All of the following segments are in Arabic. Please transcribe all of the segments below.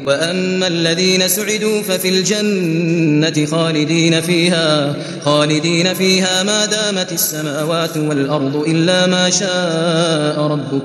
وأما الذين سعدوا ففي الجنة خالدين فيها ما دامت السماوات والأرض إلا ما شاء ربك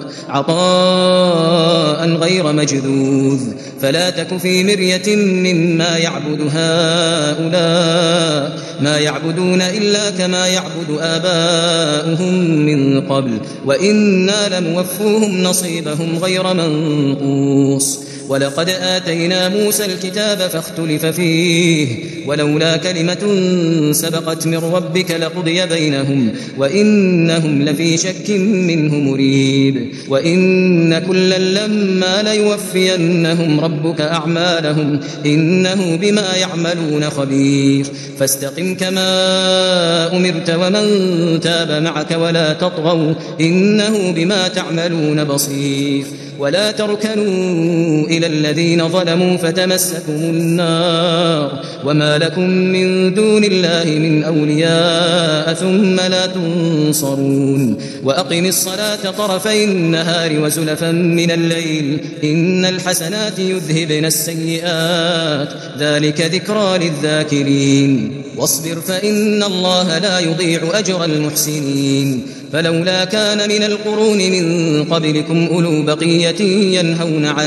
عطاء غير مجذوذ فلا تك في مرية مما يعبد هؤلاء ما يعبدون إلا كما يعبد آباؤهم من قبل وإنا لموفوهم نصيبهم غير منقوص ولقد آتينا موسى الكتاب فاختلف فيه ولولا كلمة سبقت من ربك لقضي بينهم وإنهم لفي شك منه مريب وإن كلا لما ليوفينهم ربك أعمالهم إنه بما يعملون خبير فاستقم كما أمرت ومن تاب معك ولا تطغوا إنه بما تعملون بصير ولا تركنوا إلى الذين ظلموا فتمسكم النار وما لكم من دون الله من أولياء ثم لا تنصرون وأقم الصلاة طرفي النهار وزلفا من الليل إن الحسنات يذهبن السيئات ذلك ذكرى للذاكرين واصبر فإن الله لا يضيع أجر المحسنين فلولا كان من القرون من قبلكم أولو بقية ينهون عن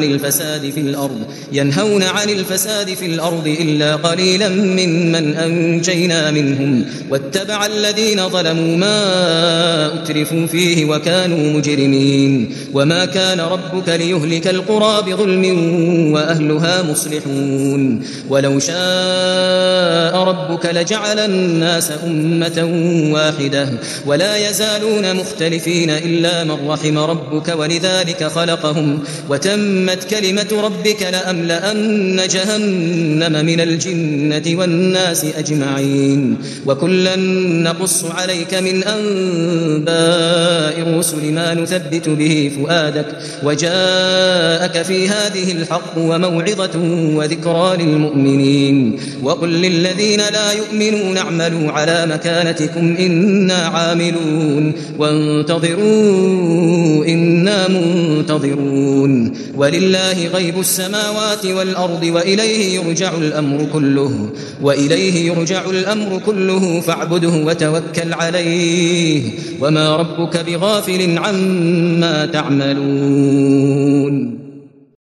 الفساد في الأرض إلا قليلا ممن أنجينا منهم واتبع الذين ظلموا ما أترفوا فيه وكانوا مجرمين وما كان ربك ليهلك القرى بظلم وأهلها مصلحون ولو شاء ربك لجعل الناس أمة واحدة ولا يزالون مختلفين إلا من رحم ربك ولذلك خلقهم وتمت كلمة ربك لأملأن جهنم من الجنة والناس أجمعين وكلا نقص عليك من أنباء الرسل ما نثبت به فؤادك وجاءك في هذه الحق وموعظة وذكرى للمؤمنين وقل للذين لا يؤمنون اعملوا على مكانتكم إنا عاملون وانتظروا إنا منتظرون ولله غيب السماوات والأرض وإليه يرجع الأمر كله فاعبده وتوكل عليه وما ربك بغافل عما تعملون